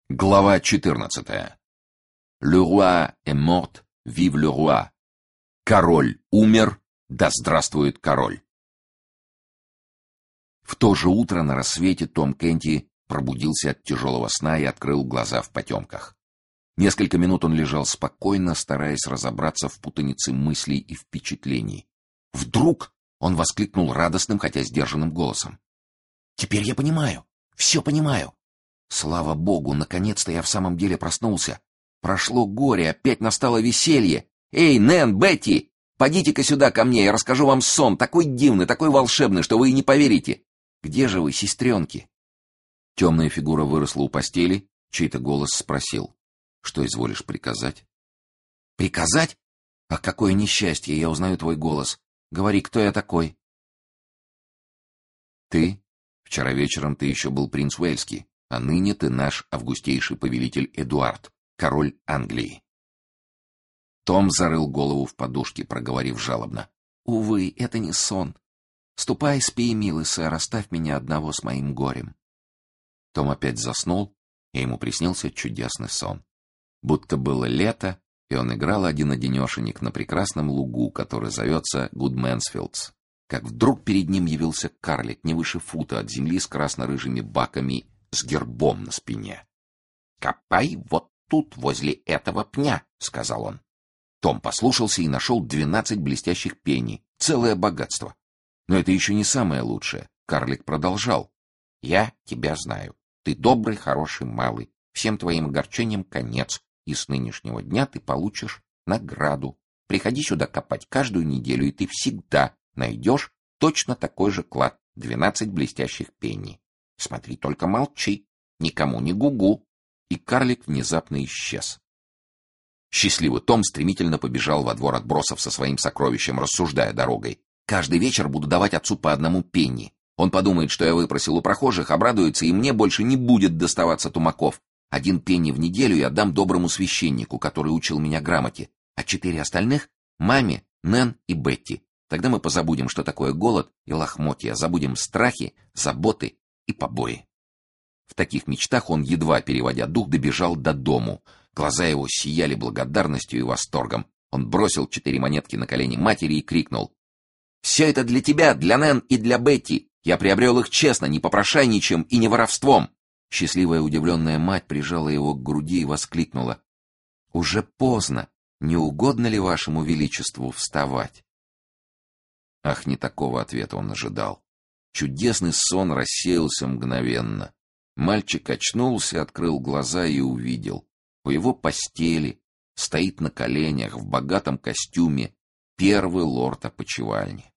Глава 14. Le roi est mort, vive le roi. Король умер, да здравствует король. В то же утро на рассвете Том Кенти пробудился от тяжелого сна и открыл глаза в потемках. Несколько минут он лежал спокойно, стараясь разобраться в путанице мыслей и впечатлений. Вдруг он воскликнул радостным, хотя сдержанным голосом: «Теперь я понимаю, все понимаю! Слава Богу, наконец-то я в самом деле проснулся! Прошло горе, опять настало веселье! Эй, Нэн, Бетти, подите-ка сюда ко мне, я расскажу вам сон, такой дивный, такой волшебный, что вы и не поверите! Где же вы, сестренки?» Темная фигура выросла у постели, чей-то голос спросил: «Что изволишь приказать?» «Приказать? Ах, какое несчастье, я узнаю твой голос! Говори, кто я такой?» «Ты? Вчера вечером ты еще был принц Уэльский, а ныне ты наш августейший повелитель Эдуард, король Англии». Том зарыл голову в подушки, проговорив жалобно: «Увы, это не сон. Ступай, спи, милый сэр, оставь меня одного с моим горем». Том опять заснул, и ему приснился чудесный сон. Будто было лето, и он играл один-одинешенек на прекрасном лугу, который зовется Гудмэнсфилдс, как вдруг перед ним явился карлик не выше фута от земли с красно-рыжими баками, с гербом на спине. «Копай вот тут, возле этого пня», — сказал он. Том послушался и нашел 12 блестящих пенни, целое богатство. Но это еще не самое лучшее. Карлик продолжал: «Я тебя знаю. Ты добрый, хороший малый. Всем твоим огорчениям конец, и с нынешнего дня ты получишь награду. Приходи сюда копать каждую неделю, и ты всегда найдешь точно такой же клад, 12 блестящих пенни. Смотри, только молчи, никому не гугу». И карлик внезапно исчез. Счастливый Том стремительно побежал во двор отбросов со своим сокровищем, рассуждая дорогой: «Каждый вечер буду давать отцу по одному пенни. Он подумает, что я выпросил у прохожих, обрадуется, и мне больше не будет доставаться тумаков. 1 пенни в неделю я отдам доброму священнику, который учил меня грамоте, а 4 остальных — маме, Нэн и Бетти. Тогда мы позабудем, что такое голод и лохмотья, забудем страхи, заботы и побои». В таких мечтах он, едва переводя дух, добежал до дому. Глаза его сияли благодарностью и восторгом. Он бросил 4 монетки на колени матери и крикнул: «Все это для тебя, для Нэн и для Бетти. Я приобрел их честно, не попрошайничем и не воровством». Счастливая удивленная мать прижала его к груди и воскликнула: «Уже поздно. Не угодно ли вашему величеству вставать?» Ах, не такого ответа он ожидал. Чудесный сон рассеялся мгновенно. Мальчик очнулся, открыл глаза и увидел: у его постели стоит на коленях в богатом костюме первый лорд опочивальни.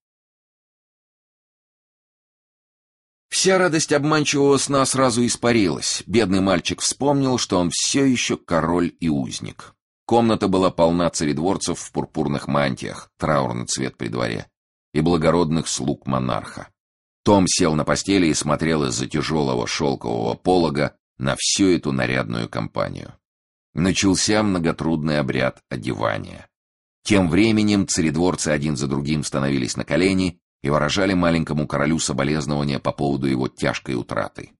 Вся радость обманчивого сна сразу испарилась. Бедный мальчик вспомнил, что он все еще король и узник. Комната была полна царедворцев в пурпурных мантиях, траурный цвет при дворе, и благородных слуг монарха. Том сел на постели и смотрел из-за тяжелого шелкового полога на всю эту нарядную компанию. Начался многотрудный обряд одевания. Тем временем царедворцы один за другим становились на колени и выражали маленькому королю соболезнования по поводу его тяжкой утраты.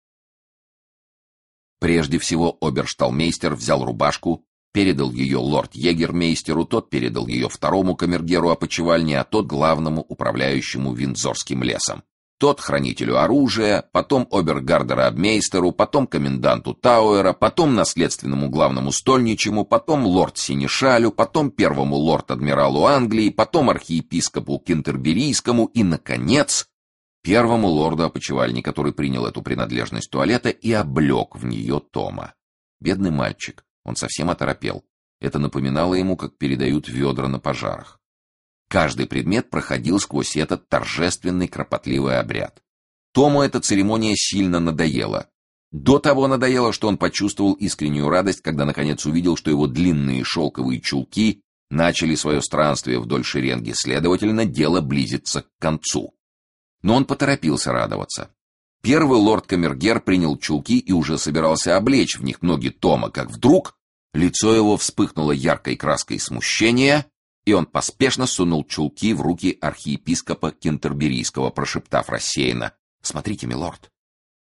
Прежде всего обершталмейстер взял рубашку, передал ее лорд-егермейстеру, тот передал ее второму камергеру опочивальни, а тот главному управляющему Виндзорским лесом, тот хранителю оружия, потом обергардера-обмейстеру, потом коменданту Тауэра, потом наследственному главному стольничему, потом лорд-синешалю, потом первому лорд-адмиралу Англии, потом архиепископу Кентерберийскому и, наконец, первому лорду опочивальни, который принял эту принадлежность туалета и облег в нее Тома. Бедный мальчик, он совсем оторопел. Это напоминало ему, как передают ведра на пожарах. Каждый предмет проходил сквозь этот торжественный, кропотливый обряд. Тому эта церемония сильно надоела. До того надоело, что он почувствовал искреннюю радость, когда наконец увидел, что его длинные шелковые чулки начали свое странствие вдоль шеренги, следовательно, дело близится к концу. Но он поторопился радоваться. Первый лорд-камергер принял чулки и уже собирался облечь в них ноги Тома, как вдруг лицо его вспыхнуло яркой краской смущения, и он поспешно сунул чулки в руки архиепископа Кентерберийского, прошептав рассеянно: «Смотрите, милорд».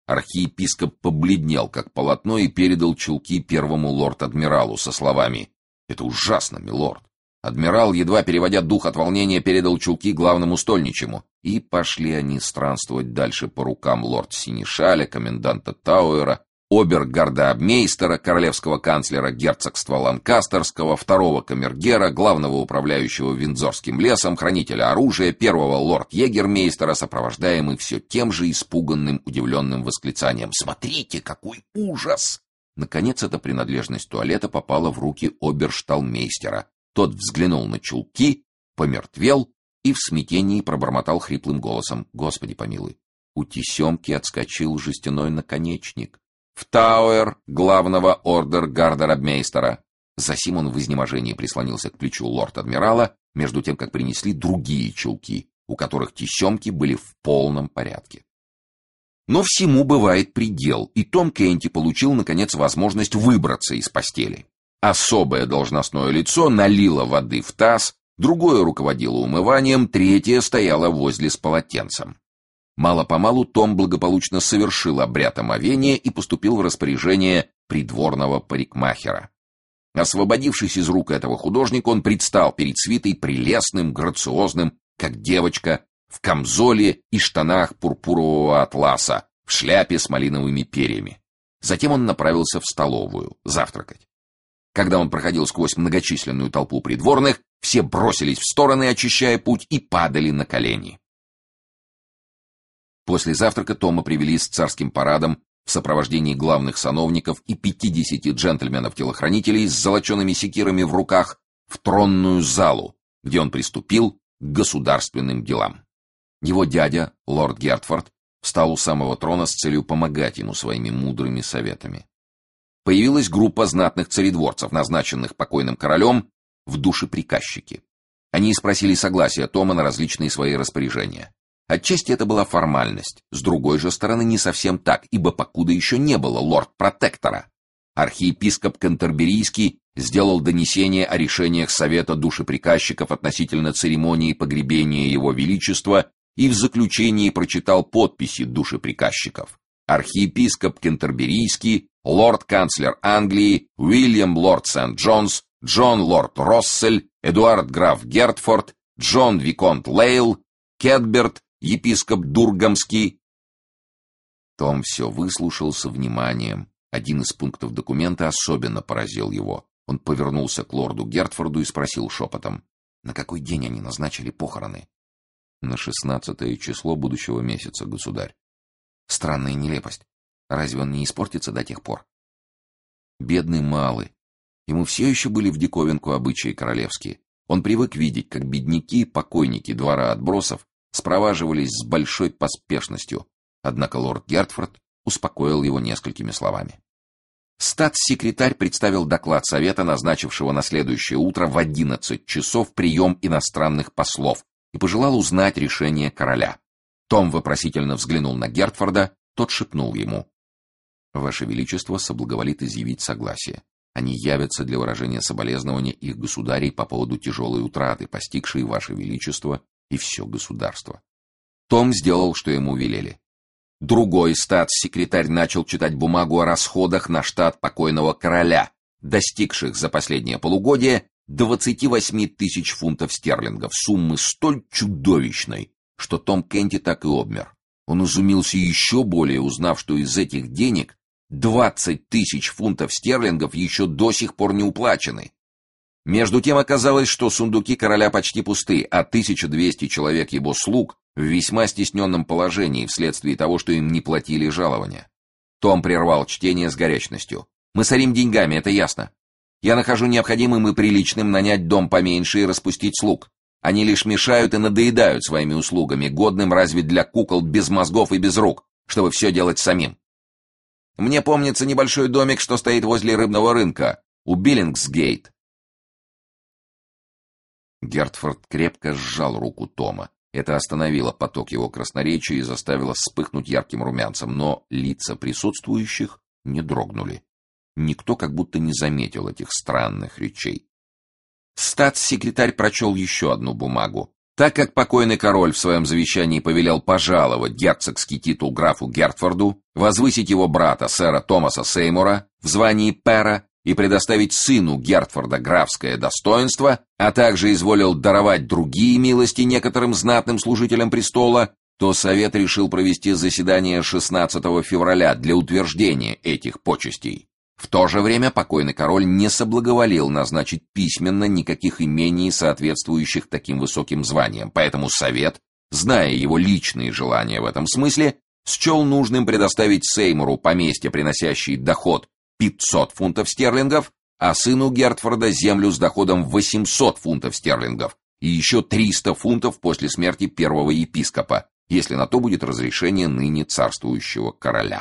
Архиепископ побледнел, как полотно, и передал чулки первому лорд-адмиралу со словами: «Это ужасно, милорд». Адмирал, едва переводя дух от волнения, передал чулки главному стольничему. И пошли они странствовать дальше по рукам лорд-синешаля, коменданта Тауэра, обер-гардеобмейстера, королевского канцлера герцогства Ланкастерского, второго камергера, главного управляющего Виндзорским лесом, хранителя оружия, первого лорд-егермейстера, сопровождаемый все тем же испуганным, удивленным восклицанием: «Смотрите, какой ужас!» Наконец, эта принадлежность туалета попала в руки обершталмейстера. Тот взглянул на чулки, помертвел и в смятении пробормотал хриплым голосом: «Господи помилуй!» У тесемки отскочил жестяной наконечник. «В Тауэр главного ордер-гардеробмейстера». Засим он в изнеможении прислонился к плечу лорд-адмирала, между тем, как принесли другие чулки, у которых тесемки были в полном порядке. Но всему бывает предел, и Том Кенти получил, наконец, возможность выбраться из постели. Особое должностное лицо налило воды в таз, другое руководило умыванием, третье стояло возле с полотенцем. Мало-помалу Том благополучно совершил обряд омовения и поступил в распоряжение придворного парикмахера. Освободившись из рук этого художника, он предстал перед свитой прелестным, грациозным, как девочка, в камзоле и штанах пурпурового атласа, в шляпе с малиновыми перьями. Затем он направился в столовую завтракать. Когда он проходил сквозь многочисленную толпу придворных, все бросились в стороны, очищая путь, и падали на колени. После завтрака Тома привели с царским парадом в сопровождении главных сановников и 50 джентльменов-телохранителей с золочеными секирами в руках в тронную залу, где он приступил к государственным делам. Его дядя, лорд Гертфорд, встал у самого трона с целью помогать ему своими мудрыми советами. Появилась группа знатных царедворцев, назначенных покойным королем в душеприказчики. Они спросили согласия Тома на различные свои распоряжения. Отчасти это была формальность, с другой же стороны не совсем так, ибо покуда еще не было лорд-протектора. Архиепископ Кантерберийский сделал донесение о решениях Совета душеприказчиков относительно церемонии погребения Его Величества и в заключении прочитал подписи душеприказчиков. Архиепископ Кентерберийский, лорд-канцлер Англии, Уильям лорд Сент-Джонс, Джон лорд Россель, Эдуард граф Гертфорд, Джон виконт Лейл, Кетберт, епископ Дургамский. Том все выслушал со вниманием. Один из пунктов документа особенно поразил его. Он повернулся к лорду Гертфорду и спросил шепотом: «На какой день они назначили похороны?» «На 16-е число будущего месяца, государь». «Странная нелепость. Разве он не испортится до тех пор?» Бедный малый. Ему все еще были в диковинку обычаи королевские. Он привык видеть, как бедняки, покойники двора отбросов спроваживались с большой поспешностью, однако лорд Гертфорд успокоил его несколькими словами. Статс-секретарь представил доклад совета, назначившего на следующее утро в 11 часов прием иностранных послов, и пожелал узнать решение короля. Том вопросительно взглянул на Гертфорда, тот шепнул ему: «Ваше Величество соблаговолит изъявить согласие. Они явятся для выражения соболезнования их государей по поводу тяжелой утраты, постигшей Ваше Величество и все государство». Том сделал, что ему велели. Другой статс-секретарь начал читать бумагу о расходах на штат покойного короля, достигших за последнее полугодие 28 тысяч фунтов стерлингов, суммы столь чудовищной, что Том Кенти так и обмер. Он изумился еще более, узнав, что из этих денег 20 тысяч фунтов стерлингов еще до сих пор не уплачены. Между тем оказалось, что сундуки короля почти пусты, а 1200 человек его слуг в весьма стесненном положении вследствие того, что им не платили жалования. Том прервал чтение с горячностью. «Мы сорим деньгами, это ясно. Я нахожу необходимым и приличным нанять дом поменьше и распустить слуг. Они лишь мешают и надоедают своими услугами, годным разве для кукол без мозгов и без рук, чтобы все делать самим. Мне помнится небольшой домик, что стоит возле рыбного рынка, у Биллингсгейт». Гертфорд крепко сжал руку Тома. Это остановило поток его красноречия и заставило вспыхнуть ярким румянцем, но лица присутствующих не дрогнули. Никто как будто не заметил этих странных речей. Статс-секретарь прочел еще одну бумагу. Так как покойный король в своем завещании повелел пожаловать герцогский титул графу Гертфорду, возвысить его брата, сэра Томаса Сеймура, в звании пэра и предоставить сыну Гертфорда графское достоинство, а также изволил даровать другие милости некоторым знатным служителям престола, то совет решил провести заседание 16 февраля для утверждения этих почестей. В то же время покойный король не соблаговолил назначить письменно никаких имений, соответствующих таким высоким званиям, поэтому совет, зная его личные желания в этом смысле, счел нужным предоставить Сеймуру поместье, приносящее доход 500 фунтов стерлингов, а сыну Гертфорда землю с доходом 800 фунтов стерлингов и еще 300 фунтов после смерти первого епископа, если на то будет разрешение ныне царствующего короля.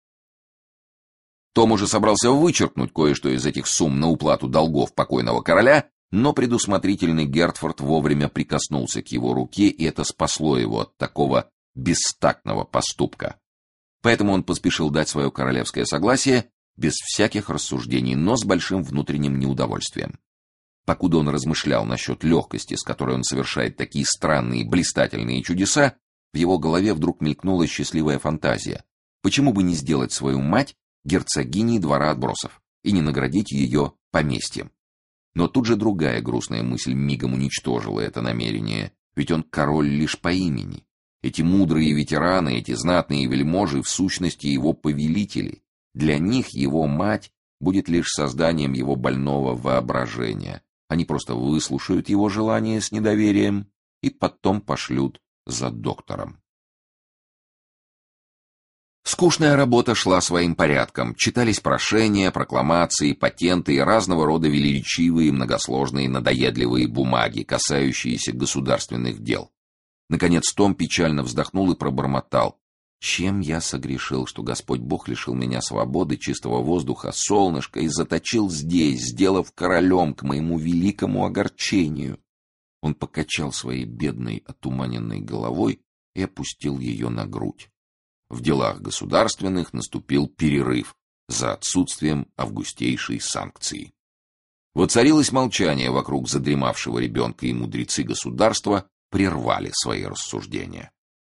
Том уже собрался вычеркнуть кое-что из этих сумм на уплату долгов покойного короля, но предусмотрительный Гертфорд вовремя прикоснулся к его руке, и это спасло его от такого бестактного поступка. Поэтому он поспешил дать свое королевское согласие без всяких рассуждений, но с большим внутренним неудовольствием. Покуда он размышлял насчет легкости, с которой он совершает такие странные блистательные чудеса, в его голове вдруг мелькнула счастливая фантазия. Почему бы не сделать свою мать герцогиней двора отбросов и не наградить ее поместьем? Но тут же другая грустная мысль мигом уничтожила это намерение, ведь он король лишь по имени. Эти мудрые ветераны, эти знатные вельможи в сущности его повелители. Для них его мать будет лишь созданием его больного воображения. Они просто выслушают его желание с недоверием и потом пошлют за доктором. Скучная работа шла своим порядком. Читались прошения, прокламации, патенты и разного рода велеречивые, многосложные, надоедливые бумаги, касающиеся государственных дел. Наконец Том печально вздохнул и пробормотал: «Чем я согрешил, что Господь Бог лишил меня свободы, чистого воздуха, солнышка и заточил здесь, сделав королем к моему великому огорчению?» Он покачал своей бедной, отуманенной головой и опустил ее на грудь. В делах государственных наступил перерыв за отсутствием августейшей санкции. Воцарилось молчание вокруг задремавшего ребенка, и мудрецы государства прервали свои рассуждения.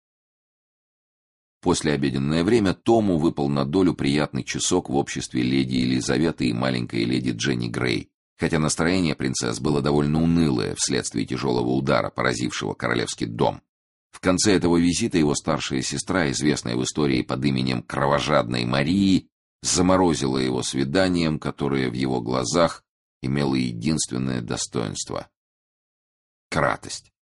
Послеобеденное время Тому выпал на долю приятный часок в обществе леди Елизаветы и маленькой леди Дженни Грей, хотя настроение принцесс было довольно унылое вследствие тяжелого удара, поразившего королевский дом. В конце этого визита его старшая сестра, известная в истории под именем Кровожадной Марии, заморозила его свиданием, которое в его глазах имело единственное достоинство — кратость.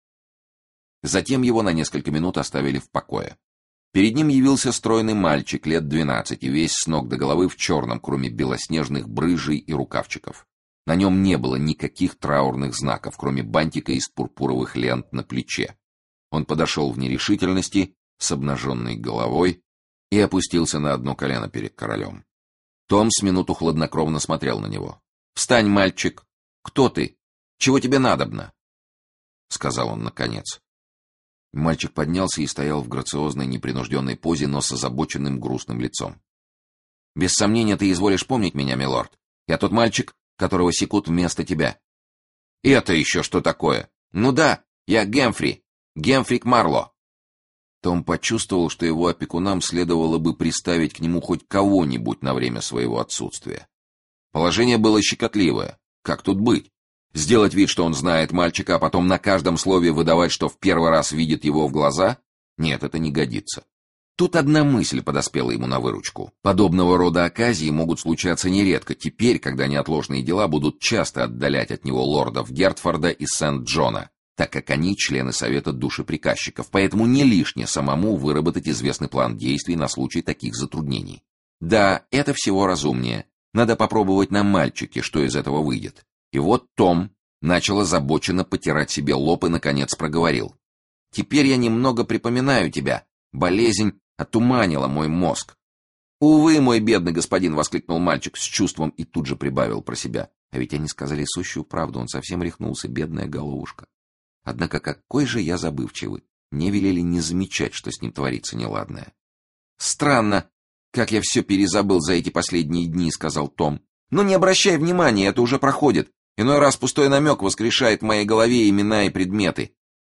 Затем его на несколько минут оставили в покое. Перед ним явился стройный мальчик лет 12, весь с ног до головы в черном, кроме белоснежных брыжей и рукавчиков. На нем не было никаких траурных знаков, кроме бантика из пурпуровых лент на плече. Он подошел в нерешительности, с обнаженной головой, и опустился на одно колено перед королем. Том с минуту хладнокровно смотрел на него. «Встань, мальчик! Кто ты? Чего тебе надобно?» — сказал он наконец. Мальчик поднялся и стоял в грациозной, непринужденной позе, но с озабоченным грустным лицом. «Без сомнения, ты изволишь помнить меня, милорд. Я тот мальчик, которого секут вместо тебя». «Это еще что такое?» «Ну да, я Гэмфри Марло». Том почувствовал, что его опекунам следовало бы приставить к нему хоть кого-нибудь на время своего отсутствия. Положение было щекотливое. Как тут быть? Сделать вид, что он знает мальчика, а потом на каждом слове выдавать, что в первый раз видит его в глаза? Нет, это не годится. Тут одна мысль подоспела ему на выручку. Подобного рода оказии могут случаться нередко, теперь, когда неотложные дела будут часто отдалять от него лордов Гертфорда и Сент-Джона, так как они члены совета душеприказчиков, поэтому не лишне самому выработать известный план действий на случай таких затруднений. Да, это всего разумнее. Надо попробовать на мальчике, что из этого выйдет. И вот Том начал озабоченно потирать себе лоб и, наконец, проговорил. «Теперь я немного припоминаю тебя. Болезнь отуманила мой мозг». «Увы, мой бедный господин!» — воскликнул мальчик с чувством и тут же прибавил про себя. А ведь они сказали сущую правду, он совсем рехнулся, бедная головушка. Однако какой же я забывчивый. Мне велели не замечать, что с ним творится неладное. «Странно, как я все перезабыл за эти последние дни», — сказал Том. «Но не обращай внимания, это уже проходит. Иной раз пустой намек воскрешает в моей голове имена и предметы.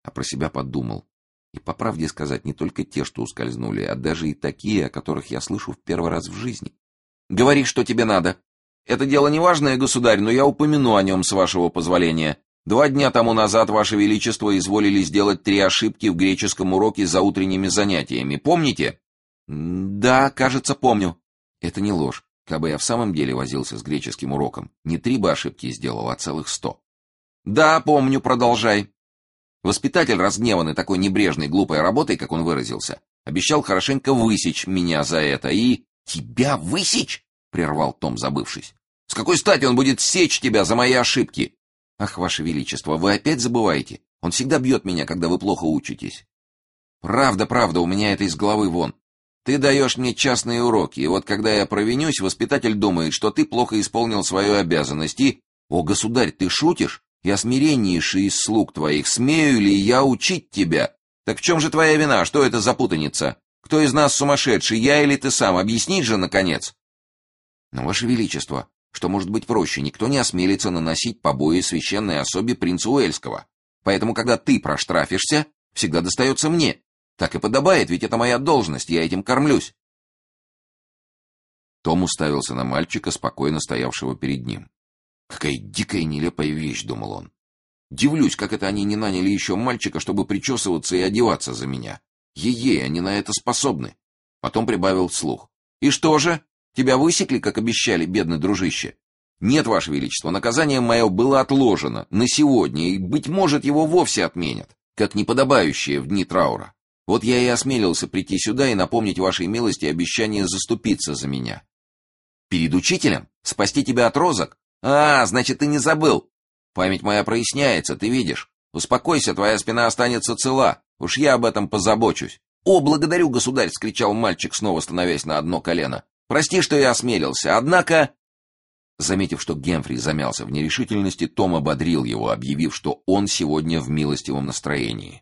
а про себя подумал. И по правде сказать, не только те, что ускользнули, а даже и такие, о которых я слышу в первый раз в жизни. Говори, что тебе надо. Это дело неважное, государь, но я упомяну о нем, с вашего позволения. 2 дня тому назад, ваше величество, изволили сделать 3 ошибки в греческом уроке за утренними занятиями. Помните? Да, кажется, помню. Это не ложь. Кабы я в самом деле возился с греческим уроком, не 3 бы ошибки сделал, а целых 100. Да, помню, продолжай. Воспитатель, разгневанный такой небрежной, глупой работой, как он выразился, обещал хорошенько высечь меня за это и... Тебя высечь? Прервал Том, забывшись. С какой стати он будет сечь тебя за мои ошибки? Ах, ваше величество, вы опять забываете. Он всегда бьет меня, когда вы плохо учитесь. Правда, правда, у меня это из головы вон. Ты даешь мне частные уроки, и вот когда я провинюсь, воспитатель думает, что ты плохо исполнил свою обязанность, и... О, государь, ты шутишь? Я смиреннейший из слуг твоих, смею ли я учить тебя? Так в чем же твоя вина? Что это за путаница? Кто из нас сумасшедший, я или ты сам? Объяснить же, наконец. Но, ваше величество, что может быть проще? Никто не осмелится наносить побои священной особе принца Уэльского. Поэтому, когда ты проштрафишься, всегда достается мне. Так и подобает, ведь это моя должность, я этим кормлюсь. Том уставился на мальчика, спокойно стоявшего перед ним. Какая дикая и нелепая вещь, думал он. Дивлюсь, как это они не наняли еще мальчика, чтобы причесываться и одеваться за меня. Ей-ей, они на это способны. Потом прибавил вслух. И что же? Тебя высекли, как обещали, бедный дружище? Нет, ваше величество, наказание мое было отложено на сегодня, и, быть может, его вовсе отменят, как неподобающее в дни траура. Вот я и осмелился прийти сюда и напомнить вашей милости обещание заступиться за меня. Перед учителем? Спасти тебя от розок? А, значит, ты не забыл. Память моя проясняется, ты видишь. Успокойся, твоя спина останется цела. Уж я об этом позабочусь. О, благодарю, государь, — вскричал мальчик, снова становясь на одно колено. Прости, что я осмелился, однако... Заметив, что Гемфри замялся в нерешительности, Том ободрил его, объявив, что он сегодня в милостивом настроении.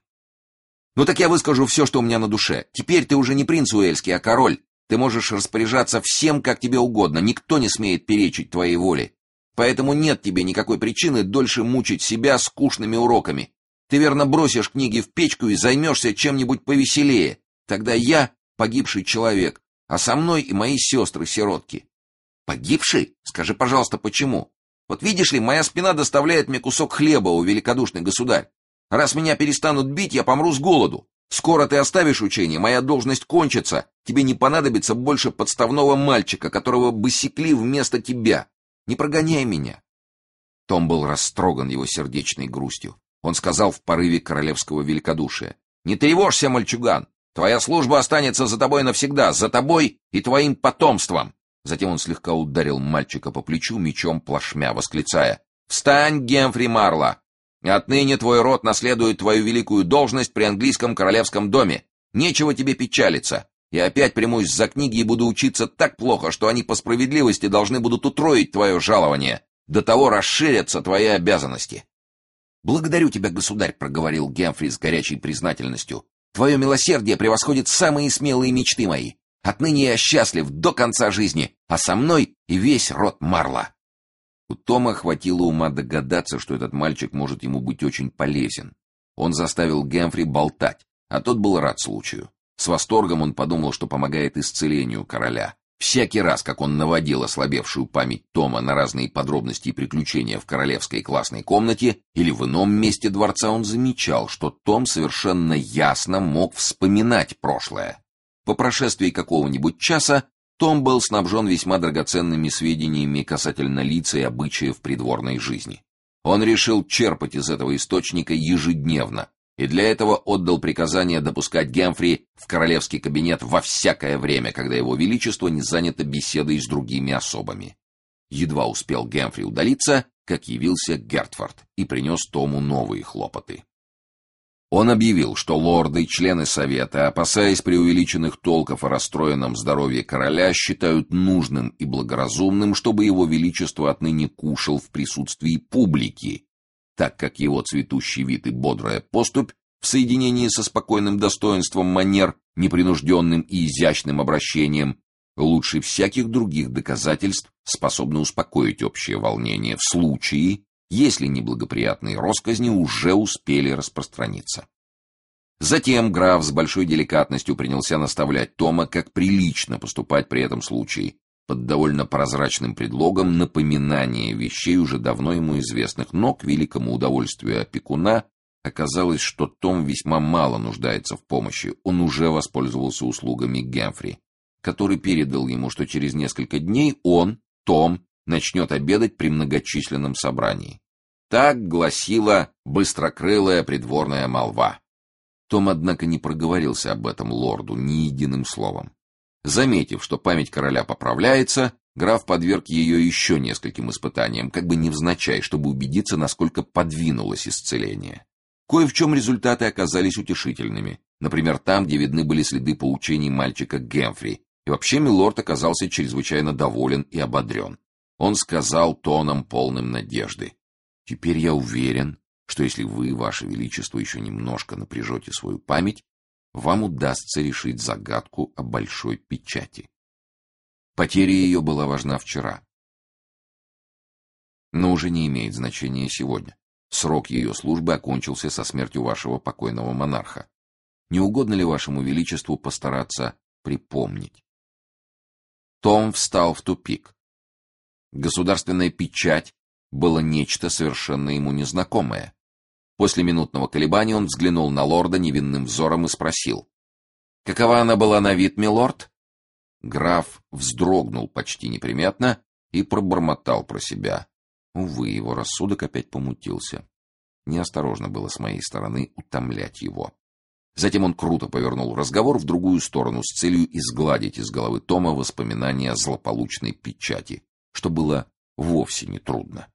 «Ну так я выскажу все, что у меня на душе. Теперь ты уже не принц Уэльский, а король. Ты можешь распоряжаться всем, как тебе угодно. Никто не смеет перечить твоей воле. Поэтому нет тебе никакой причины дольше мучить себя скучными уроками. Ты верно бросишь книги в печку и займешься чем-нибудь повеселее. Тогда я погибший человек, а со мной и мои сестры-сиротки». «Погибший? Скажи, пожалуйста, почему? Вот видишь ли, моя спина доставляет мне кусок хлеба, о великодушный государь. Раз меня перестанут бить, я помру с голоду. Скоро ты оставишь учение, моя должность кончится. Тебе не понадобится больше подставного мальчика, которого бы секли вместо тебя. Не прогоняй меня». Том был растроган его сердечной грустью. Он сказал в порыве королевского великодушия: «Не тревожься, мальчуган. Твоя служба останется за тобой навсегда, за тобой и твоим потомством». Затем он слегка ударил мальчика по плечу мечом плашмя, восклицая: «Встань, Гемфри Марло! Отныне твой род наследует твою великую должность при английском королевском доме. Нечего тебе печалиться. Я опять примусь за книги и буду учиться так плохо, что они по справедливости должны будут утроить твое жалование. До того расширятся твои обязанности». «Благодарю тебя, государь», — проговорил Гемфри с горячей признательностью. «Твое милосердие превосходит самые смелые мечты мои. Отныне я счастлив до конца жизни, а со мной и весь род Марло». У Тома хватило ума догадаться, что этот мальчик может ему быть очень полезен. Он заставил Гемфри болтать, а тот был рад случаю. С восторгом он подумал, что помогает исцелению короля. Всякий раз, как он наводил ослабевшую память Тома на разные подробности и приключения в королевской классной комнате или в ином месте дворца, он замечал, что Том совершенно ясно мог вспоминать прошлое. По прошествии какого-нибудь часа Том был снабжен весьма драгоценными сведениями касательно лиц и обычаев придворной жизни. Он решил черпать из этого источника ежедневно, и для этого отдал приказание допускать Гемфри в королевский кабинет во всякое время, когда его величество не занято беседой с другими особами. Едва успел Гемфри удалиться, как явился Гертфорд и принес Тому новые хлопоты. Он объявил, что лорды, члены совета, опасаясь преувеличенных толков о расстроенном здоровье короля, считают нужным и благоразумным, чтобы его величество отныне кушал в присутствии публики, так как его цветущий вид и бодрая поступь в соединении со спокойным достоинством манер, непринужденным и изящным обращением, лучше всяких других доказательств способны успокоить общее волнение в случае, если неблагоприятные россказни уже успели распространиться. Затем граф с большой деликатностью принялся наставлять Тома, как прилично поступать при этом случае, под довольно прозрачным предлогом напоминания вещей, уже давно ему известных, но, к великому удовольствию опекуна, оказалось, что Том весьма мало нуждается в помощи. Он уже воспользовался услугами Гэмфри, который передал ему, что через несколько дней он, Том, начнет обедать при многочисленном собрании. Так гласила быстрокрылая придворная молва. Том, однако, не проговорился об этом лорду ни единым словом. Заметив, что память короля поправляется, граф подверг ее еще нескольким испытаниям, как бы невзначай, чтобы убедиться, насколько подвинулось исцеление. Кое в чем результаты оказались утешительными. Например, там, где видны были следы поучений мальчика Гэмфри. И вообще милорд оказался чрезвычайно доволен и ободрен. Он сказал тоном, полным надежды: «Теперь я уверен, что если вы, ваше величество, еще немножко напряжете свою память, вам удастся решить загадку о большой печати». Потеря ее была важна вчера, но уже не имеет значения сегодня. Срок ее службы окончился со смертью вашего покойного монарха. Не угодно ли вашему величеству постараться припомнить? Том встал в тупик. Государственная печать было нечто совершенно ему незнакомое. После минутного колебания он взглянул на лорда невинным взором и спросил: «Какова она была на вид, милорд?» Граф вздрогнул почти неприметно и пробормотал про себя. Увы, его рассудок опять помутился. Неосторожно было с моей стороны утомлять его. Затем он круто повернул разговор в другую сторону с целью изгладить из головы Тома воспоминания о злополучной печати, что было вовсе не трудно.